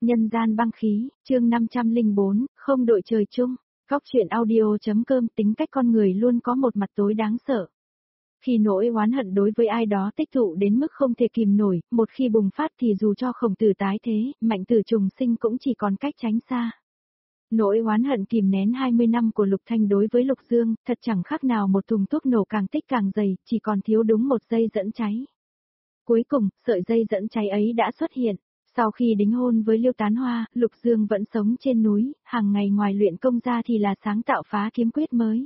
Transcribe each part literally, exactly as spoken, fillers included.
Nhân gian băng khí, chương năm trăm lẻ bốn, không đội trời chung. Góc truyện audio.com. Tính cách con người luôn có một mặt tối đáng sợ. Khi nỗi oán hận đối với ai đó tích tụ đến mức không thể kìm nổi, một khi bùng phát thì dù cho Khổng Tử tái thế, Mạnh Tử trùng sinh cũng chỉ còn cách tránh xa. Nỗi oán hận kìm nén hai mươi năm của Lục Thanh đối với Lục Dương, thật chẳng khác nào một thùng thuốc nổ càng tích càng dày, chỉ còn thiếu đúng một dây dẫn cháy. Cuối cùng, sợi dây dẫn cháy ấy đã xuất hiện. Sau khi đính hôn với Liêu Tán Hoa, Lục Dương vẫn sống trên núi, hàng ngày ngoài luyện công ra thì là sáng tạo phá kiếm quyết mới.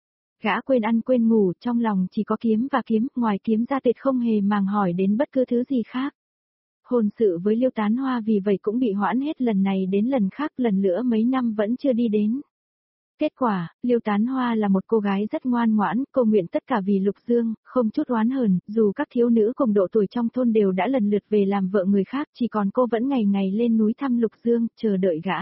Gã quên ăn quên ngủ, trong lòng chỉ có kiếm và kiếm, ngoài kiếm ra tuyệt không hề màng hỏi đến bất cứ thứ gì khác. Hôn sự với Liêu Tán Hoa vì vậy cũng bị hoãn hết lần này đến lần khác, lần nữa mấy năm vẫn chưa đi đến. Kết quả, Liêu Tán Hoa là một cô gái rất ngoan ngoãn, cô nguyện tất cả vì Lục Dương, không chút oán hờn, dù các thiếu nữ cùng độ tuổi trong thôn đều đã lần lượt về làm vợ người khác, chỉ còn cô vẫn ngày ngày lên núi thăm Lục Dương, chờ đợi gã.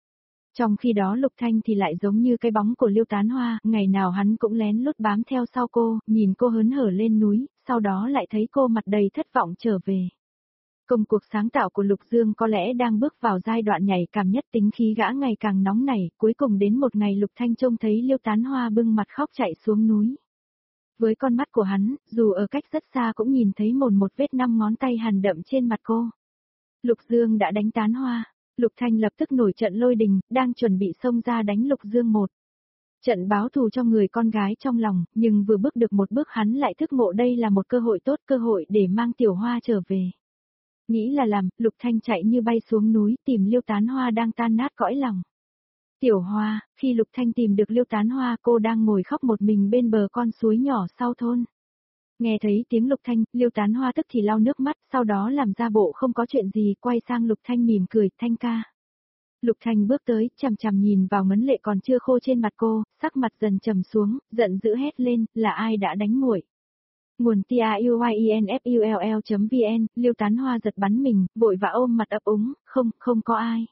Trong khi đó Lục Thanh thì lại giống như cái bóng của Liêu Tán Hoa, ngày nào hắn cũng lén lút bám theo sau cô, nhìn cô hớn hở lên núi, sau đó lại thấy cô mặt đầy thất vọng trở về. Công cuộc sáng tạo của Lục Dương có lẽ đang bước vào giai đoạn nhạy cảm nhất, tính khí gã ngày càng nóng nảy, cuối cùng đến một ngày Lục Thanh trông thấy Liêu Tán Hoa bưng mặt khóc chạy xuống núi. Với con mắt của hắn, dù ở cách rất xa cũng nhìn thấy mồn một vết năm ngón tay hằn đậm trên mặt cô. Lục Dương đã đánh Tán Hoa, Lục Thanh lập tức nổi trận lôi đình, đang chuẩn bị xông ra đánh Lục Dương một trận báo thù cho người con gái trong lòng, nhưng vừa bước được một bước hắn lại thức ngộ đây là một cơ hội tốt, cơ hội để mang Tiểu Hoa trở về. Nghĩ là làm, Lục Thanh chạy như bay xuống núi tìm Liêu Tán Hoa đang tan nát cõi lòng. Tiểu Hoa, khi Lục Thanh tìm được Liêu Tán Hoa, cô đang ngồi khóc một mình bên bờ con suối nhỏ sau thôn. Nghe thấy tiếng Lục Thanh, Liêu Tán Hoa tức thì lau nước mắt, sau đó làm ra bộ không có chuyện gì, quay sang Lục Thanh mỉm cười, Thanh ca. Lục Thanh bước tới, chằm chằm nhìn vào ngấn lệ còn chưa khô trên mặt cô, sắc mặt dần trầm xuống, giận dữ hét lên, là ai đã đánh muội? Nguồn T A U Y E N F U L L chấm V N, Liêu Tán Hoa giật bắn mình, vội vã ôm mặt ấp úng, không, không có ai.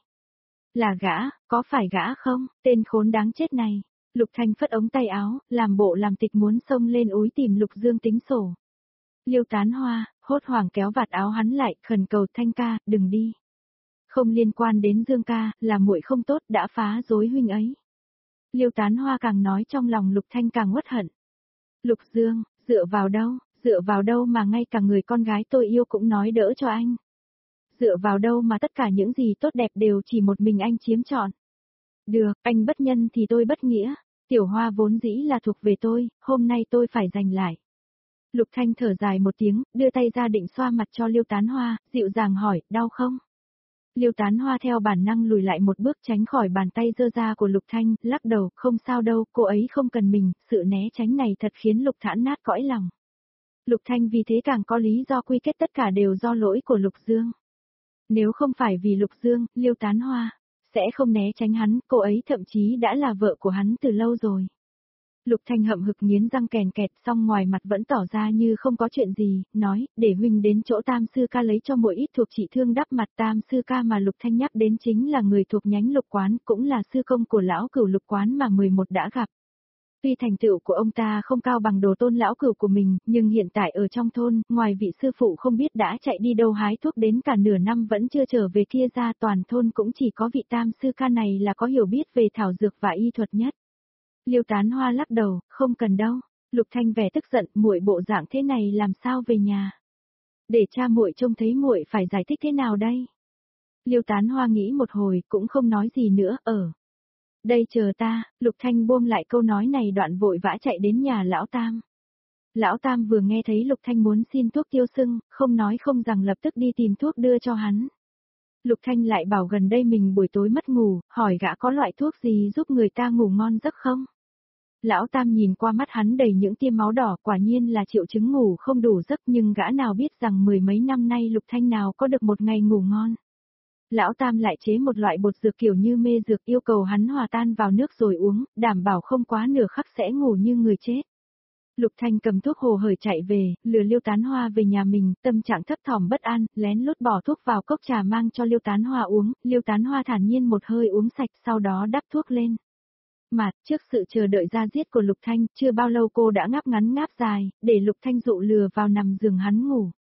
Là gã, có phải gã không, tên khốn đáng chết này. Lục Thanh phất ống tay áo, làm bộ làm tịch muốn xông lên úi tìm Lục Dương tính sổ. Liêu Tán Hoa, hốt hoảng kéo vạt áo hắn lại, khẩn cầu Thanh ca, đừng đi. Không liên quan đến Dương ca, là muội không tốt đã phá rối huynh ấy. Liêu Tán Hoa càng nói trong lòng Lục Thanh càng uất hận. Lục Dương, dựa vào đâu, dựa vào đâu mà ngay cả người con gái tôi yêu cũng nói đỡ cho anh. Dựa vào đâu mà tất cả những gì tốt đẹp đều chỉ một mình anh chiếm trọn. Được, anh bất nhân thì tôi bất nghĩa, Tiểu Hoa vốn dĩ là thuộc về tôi, hôm nay tôi phải giành lại. Lục Thanh thở dài một tiếng, đưa tay ra định xoa mặt cho Liêu Tán Hoa, dịu dàng hỏi, đau không? Liêu Tán Hoa theo bản năng lùi lại một bước tránh khỏi bàn tay giơ ra của Lục Thanh, lắc đầu, không sao đâu, cô ấy không cần mình, sự né tránh này thật khiến Lục Thản nát cõi lòng. Lục Thanh vì thế càng có lý do quy kết tất cả đều do lỗi của Lục Dương. Nếu không phải vì Lục Dương, Liêu Tán Hoa sẽ không né tránh hắn, cô ấy thậm chí đã là vợ của hắn từ lâu rồi. Lục Thanh hậm hực nghiến răng kèn kẹt, xong ngoài mặt vẫn tỏ ra như không có chuyện gì, nói, để huynh đến chỗ Tam sư ca lấy cho muội ít thuộc trị thương đắp mặt. Tam sư ca mà Lục Thanh nhắc đến chính là người thuộc nhánh Lục quán, cũng là sư công của lão cửu Lục quán mà mười một đã gặp. Tuy thành tựu của ông ta không cao bằng Đồ Tôn lão cửu của mình, nhưng hiện tại ở trong thôn, ngoài vị sư phụ không biết đã chạy đi đâu hái thuốc đến cả nửa năm vẫn chưa trở về kia ra, toàn thôn cũng chỉ có vị Tam sư ca này là có hiểu biết về thảo dược và y thuật nhất. Liêu Tán Hoa lắc đầu, không cần đâu. Lục Thanh vẻ tức giận, muội bộ dạng thế này làm sao về nhà? Để cha muội trông thấy muội phải giải thích thế nào đây? Liêu Tán Hoa nghĩ một hồi, cũng không nói gì nữa, ở đây chờ ta. Lục Thanh buông lại câu nói này đoạn vội vã chạy đến nhà lão Tam. Lão Tam vừa nghe thấy Lục Thanh muốn xin thuốc tiêu sưng, không nói không rằng lập tức đi tìm thuốc đưa cho hắn. Lục Thanh lại bảo gần đây mình buổi tối mất ngủ, hỏi gã có loại thuốc gì giúp người ta ngủ ngon giấc không? Lão Tam nhìn qua mắt hắn đầy những tia máu đỏ, quả nhiên là triệu chứng ngủ không đủ giấc, nhưng gã nào biết rằng mười mấy năm nay Lục Thanh nào có được một ngày ngủ ngon. Lão Tam lại chế một loại bột dược kiểu như mê dược, yêu cầu hắn hòa tan vào nước rồi uống, đảm bảo không quá nửa khắc sẽ ngủ như người chết. Lục Thanh cầm thuốc hồ hởi chạy về, lừa Liêu Tán Hoa về nhà mình, tâm trạng thấp thỏm bất an, lén lút bỏ thuốc vào cốc trà mang cho Liêu Tán Hoa uống, Liêu Tán Hoa thản nhiên một hơi uống sạch, sau đó đắp thuốc lên. Mà, trước sự chờ đợi ra giết của Lục Thanh, chưa bao lâu cô đã ngáp ngắn ngáp dài, để Lục Thanh dụ lừa vào nằm giường hắn ngủ.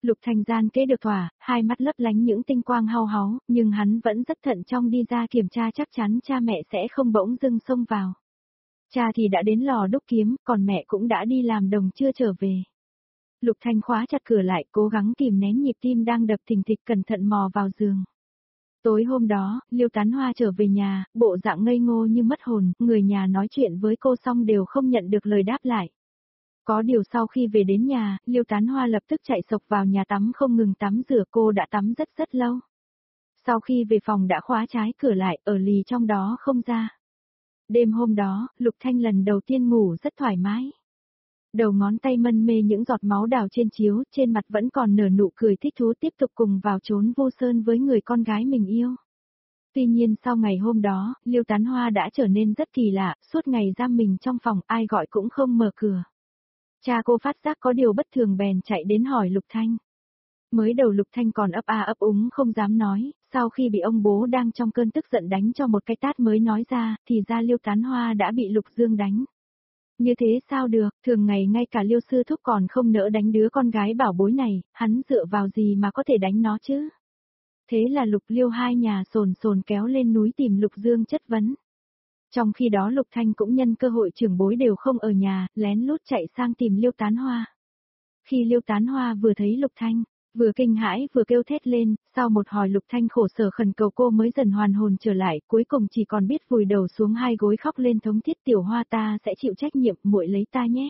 Lục Thanh gian kế được thỏa, hai mắt lấp lánh những tinh quang hau háu, nhưng hắn vẫn rất thận trọng đi ra kiểm tra chắc chắn cha mẹ sẽ không bỗng dưng xông vào. Cha thì đã đến lò đúc kiếm, còn mẹ cũng đã đi làm đồng chưa trở về. Lục Thanh khóa chặt cửa lại, cố gắng kìm nén nhịp tim đang đập thình thịch, cẩn thận mò vào giường. Tối hôm đó, Liêu Tán Hoa trở về nhà, bộ dạng ngây ngô như mất hồn, người nhà nói chuyện với cô xong đều không nhận được lời đáp lại. Có điều sau khi về đến nhà, Liêu Tán Hoa lập tức chạy sộc vào nhà tắm không ngừng tắm rửa, cô đã tắm rất rất lâu. Sau khi về phòng đã khóa trái cửa lại, ở lì trong đó không ra. Đêm hôm đó, Lục Thanh lần đầu tiên ngủ rất thoải mái. Đầu ngón tay mân mê những giọt máu đào trên chiếu, trên mặt vẫn còn nở nụ cười thích thú tiếp tục cùng vào trốn vô sơn với người con gái mình yêu. Tuy nhiên sau ngày hôm đó, Liêu Tán Hoa đã trở nên rất kỳ lạ, suốt ngày giam mình trong phòng, ai gọi cũng không mở cửa. Cha cô phát giác có điều bất thường bèn chạy đến hỏi Lục Thanh. Mới đầu Lục Thanh còn ấp a ấp úng không dám nói, sau khi bị ông bố đang trong cơn tức giận đánh cho một cái tát mới nói ra, thì ra Liêu Tán Hoa đã bị Lục Dương đánh. Như thế sao được, thường ngày ngay cả Liêu sư thúc còn không nỡ đánh đứa con gái bảo bối này, hắn dựa vào gì mà có thể đánh nó chứ? Thế là Lục Liêu hai nhà sồn sồn kéo lên núi tìm Lục Dương chất vấn. Trong khi đó Lục Thanh cũng nhân cơ hội trưởng bối đều không ở nhà, lén lút chạy sang tìm Liêu Tán Hoa. Khi Liêu Tán Hoa vừa thấy Lục Thanh, vừa kinh hãi vừa kêu thét lên, sau một hồi Lục Thanh khổ sở khẩn cầu cô mới dần hoàn hồn trở lại, cuối cùng chỉ còn biết vùi đầu xuống hai gối khóc lên thống thiết, tiểu Hoa ta sẽ chịu trách nhiệm, muội lấy ta nhé.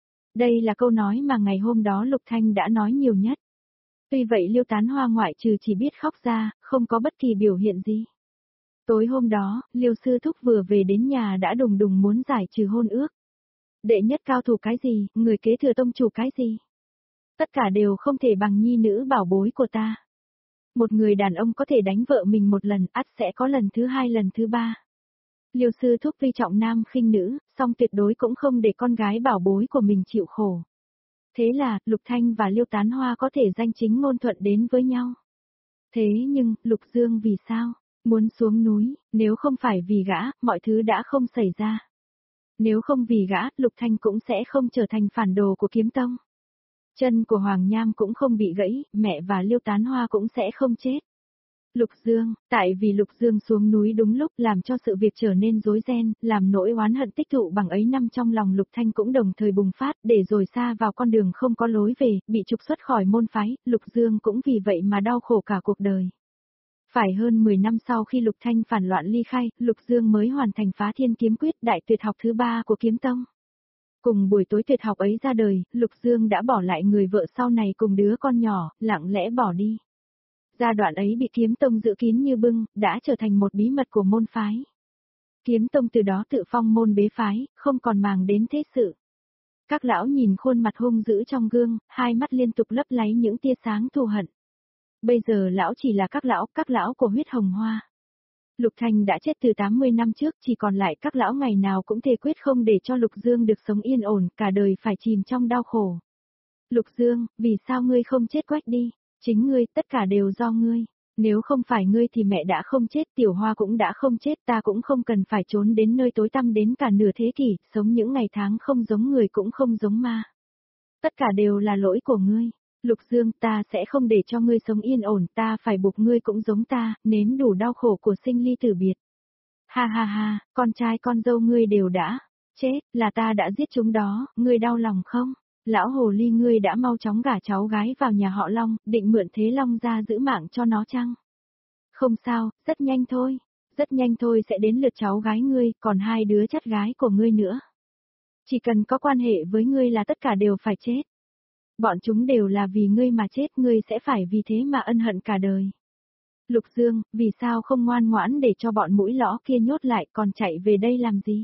Đây là câu nói mà ngày hôm đó Lục Thanh đã nói nhiều nhất. Tuy vậy Liêu Tán Hoa ngoại trừ chỉ biết khóc ra, không có bất kỳ biểu hiện gì. Tối hôm đó, Liêu sư thúc vừa về đến nhà đã đùng đùng muốn giải trừ hôn ước. Đệ nhất cao thủ cái gì, người kế thừa tông chủ cái gì? Tất cả đều không thể bằng nhi nữ bảo bối của ta. Một người đàn ông có thể đánh vợ mình một lần, ắt sẽ có lần thứ hai lần thứ ba. Liêu sư thúc tuy trọng nam khinh nữ, song tuyệt đối cũng không để con gái bảo bối của mình chịu khổ. Thế là, Lục Thanh và Liêu Tán Hoa có thể danh chính ngôn thuận đến với nhau. Thế nhưng, Lục Dương vì sao? Muốn xuống núi, nếu không phải vì gã, mọi thứ đã không xảy ra. Nếu không vì gã, Lục Thanh cũng sẽ không trở thành phản đồ của kiếm tông. Chân của Hoàng Nham cũng không bị gãy, mẹ và Liêu Tán Hoa cũng sẽ không chết. Lục Dương, tại vì Lục Dương xuống núi đúng lúc làm cho sự việc trở nên rối ren, làm nỗi oán hận tích tụ bằng ấy năm trong lòng Lục Thanh cũng đồng thời bùng phát, để rồi xa vào con đường không có lối về, bị trục xuất khỏi môn phái, Lục Dương cũng vì vậy mà đau khổ cả cuộc đời. Phải hơn mười năm sau khi Lục Thanh phản loạn ly khai, Lục Dương mới hoàn thành Phá Thiên Kiếm Quyết, đại tuyệt học thứ ba của kiếm tông. Cùng buổi tối tuyệt học ấy ra đời, Lục Dương đã bỏ lại người vợ sau này cùng đứa con nhỏ, lặng lẽ bỏ đi. Giai đoạn ấy bị kiếm tông giữ kín như bưng, đã trở thành một bí mật của môn phái. Kiếm tông từ đó tự phong môn bế phái, không còn màng đến thế sự. Các lão nhìn khuôn mặt hung dữ trong gương, hai mắt liên tục lấp láy những tia sáng thù hận. Bây giờ lão chỉ là các lão, các lão của huyết hồng hoa. Lục Thanh đã chết từ tám mươi năm trước, chỉ còn lại các lão ngày nào cũng thề quyết không để cho Lục Dương được sống yên ổn, cả đời phải chìm trong đau khổ. Lục Dương, vì sao ngươi không chết quách đi? Chính ngươi, tất cả đều do ngươi. Nếu không phải ngươi thì mẹ đã không chết, Tiểu Hoa cũng đã không chết, ta cũng không cần phải trốn đến nơi tối tăm đến cả nửa thế kỷ, sống những ngày tháng không giống người cũng không giống ma. Tất cả đều là lỗi của ngươi. Lục Dương, ta sẽ không để cho ngươi sống yên ổn, ta phải buộc ngươi cũng giống ta, nếm đủ đau khổ của sinh ly tử biệt. Ha ha ha, con trai con dâu ngươi đều đã chết, là ta đã giết chúng đó, ngươi đau lòng không? Lão hồ ly ngươi đã mau chóng gả cháu gái vào nhà họ Long, định mượn thế Long ra giữ mạng cho nó chăng? Không sao, rất nhanh thôi, rất nhanh thôi sẽ đến lượt cháu gái ngươi, còn hai đứa chắt gái của ngươi nữa. Chỉ cần có quan hệ với ngươi là tất cả đều phải chết. Bọn chúng đều là vì ngươi mà chết, ngươi sẽ phải vì thế mà ân hận cả đời. Lục Dương, vì sao không ngoan ngoãn để cho bọn mũi lõ kia nhốt lại, còn chạy về đây làm gì?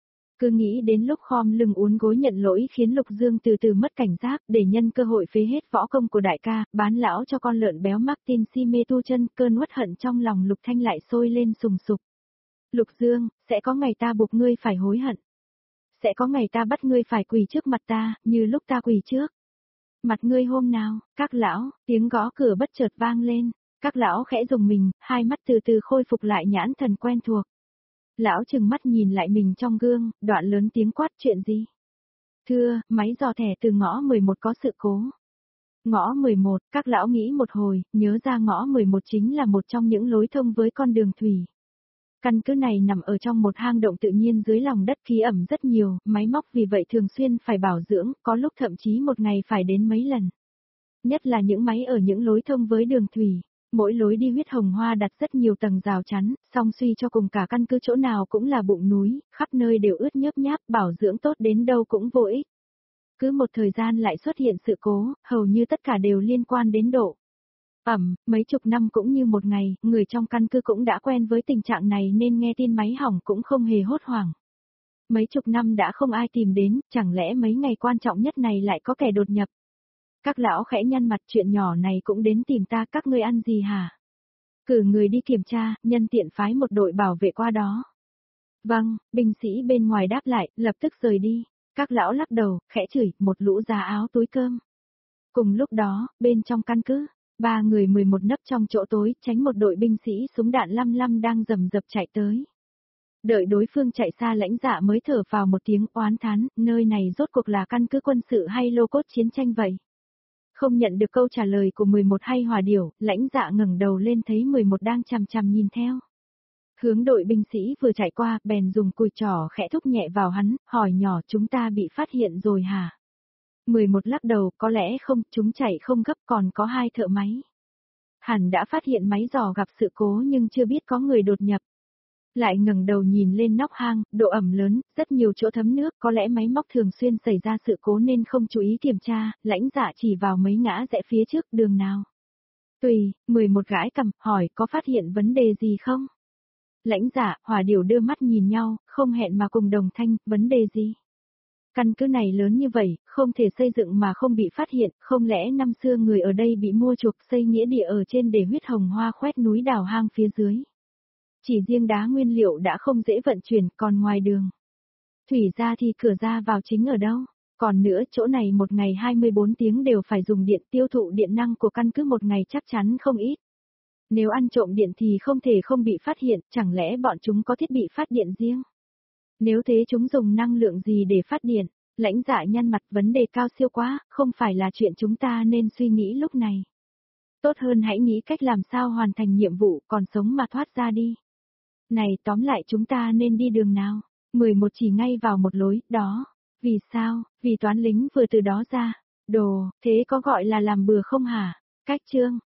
Cứ nghĩ đến lúc khom lưng uốn gối nhận lỗi khiến Lục Dương từ từ mất cảnh giác, để nhân cơ hội phế hết võ công của đại ca, bán lão cho con lợn béo Martin si mê tu chân, cơn uất hận trong lòng Lục Thanh lại sôi lên sùng sục. Lục Dương, sẽ có ngày ta buộc ngươi phải hối hận. Sẽ có ngày ta bắt ngươi phải quỳ trước mặt ta, như lúc ta quỳ trước. Mặt ngươi hôm nào, các lão, tiếng gõ cửa bất chợt vang lên, các lão khẽ rùng mình, hai mắt từ từ khôi phục lại nhãn thần quen thuộc. Lão trừng mắt nhìn lại mình trong gương, đoạn lớn tiếng quát chuyện gì? Thưa, máy dò thẻ từ ngõ mười một có sự cố. Ngõ mười một, các lão nghĩ một hồi, nhớ ra ngõ mười một chính là một trong những lối thông với con đường thủy. Căn cứ này nằm ở trong một hang động tự nhiên dưới lòng đất, khí ẩm rất nhiều, máy móc vì vậy thường xuyên phải bảo dưỡng, có lúc thậm chí một ngày phải đến mấy lần. Nhất là những máy ở những lối thông với đường thủy. Mỗi lối đi huyết hồng hoa đặt rất nhiều tầng rào chắn, song suy cho cùng cả căn cứ chỗ nào cũng là bụng núi, khắp nơi đều ướt nhớp nháp, bảo dưỡng tốt đến đâu cũng vô ích. Cứ một thời gian lại xuất hiện sự cố, hầu như tất cả đều liên quan đến độ ẩm, mấy chục năm cũng như một ngày, người trong căn cứ cũng đã quen với tình trạng này nên nghe tin máy hỏng cũng không hề hốt hoảng. Mấy chục năm đã không ai tìm đến, chẳng lẽ mấy ngày quan trọng nhất này lại có kẻ đột nhập? Các lão khẽ nhăn mặt, chuyện nhỏ này cũng đến tìm ta, các ngươi ăn gì hả? Cử người đi kiểm tra, nhân tiện phái một đội bảo vệ qua đó. Vâng, binh sĩ bên ngoài đáp lại, lập tức rời đi. Các lão lắc đầu, khẽ chửi, một lũ già áo túi cơm. Cùng lúc đó, bên trong căn cứ, ba người mười một nấp trong chỗ tối, tránh một đội binh sĩ súng đạn lăm lăm đang rầm rập chạy tới. Đợi đối phương chạy xa, Lãnh Dạ mới thở vào một tiếng oán thán, nơi này rốt cuộc là căn cứ quân sự hay lô cốt chiến tranh vậy? Không nhận được câu trả lời của mười một hay Hòa Điểu, Lãnh Dạ ngẩng đầu lên thấy mười một đang chằm chằm nhìn theo. Hướng đội binh sĩ vừa chạy qua, bèn dùng cùi trỏ khẽ thúc nhẹ vào hắn, hỏi nhỏ, chúng ta bị phát hiện rồi hả? mười một lắc đầu, có lẽ không, chúng chạy không gấp, còn có hai thợ máy. Hẳn đã phát hiện máy dò gặp sự cố nhưng chưa biết có người đột nhập. Lại ngẩng đầu nhìn lên nóc hang, độ ẩm lớn, rất nhiều chỗ thấm nước, có lẽ máy móc thường xuyên xảy ra sự cố nên không chú ý kiểm tra, Lãnh Dạ chỉ vào mấy ngã rẽ phía trước, đường nào. Tùy, mười một gãi cằm, hỏi, có phát hiện vấn đề gì không? Lãnh Dạ, Hòa Điểu đưa mắt nhìn nhau, không hẹn mà cùng đồng thanh, vấn đề gì? Căn cứ này lớn như vậy, không thể xây dựng mà không bị phát hiện, không lẽ năm xưa người ở đây bị mua chuộc xây nghĩa địa ở trên để huyết hồng hoa khoét núi đào hang phía dưới. Chỉ riêng đá nguyên liệu đã không dễ vận chuyển, còn ngoài đường thủy ra thì cửa ra vào chính ở đâu? Còn nữa, chỗ này một ngày hai mươi bốn tiếng đều phải dùng điện, tiêu thụ điện năng của căn cứ một ngày chắc chắn không ít. Nếu ăn trộm điện thì không thể không bị phát hiện, chẳng lẽ bọn chúng có thiết bị phát điện riêng? Nếu thế chúng dùng năng lượng gì để phát điện? Lãnh Dạ nhăn mặt, vấn đề cao siêu quá, không phải là chuyện chúng ta nên suy nghĩ lúc này. Tốt hơn hãy nghĩ cách làm sao hoàn thành nhiệm vụ, còn sống mà thoát ra đi. Này, tóm lại chúng ta nên đi đường nào? mười một chỉ ngay vào một lối, đó. Vì sao? Vì toán lính vừa từ đó ra. Đồ, thế có gọi là làm bừa không hả? Cách chương.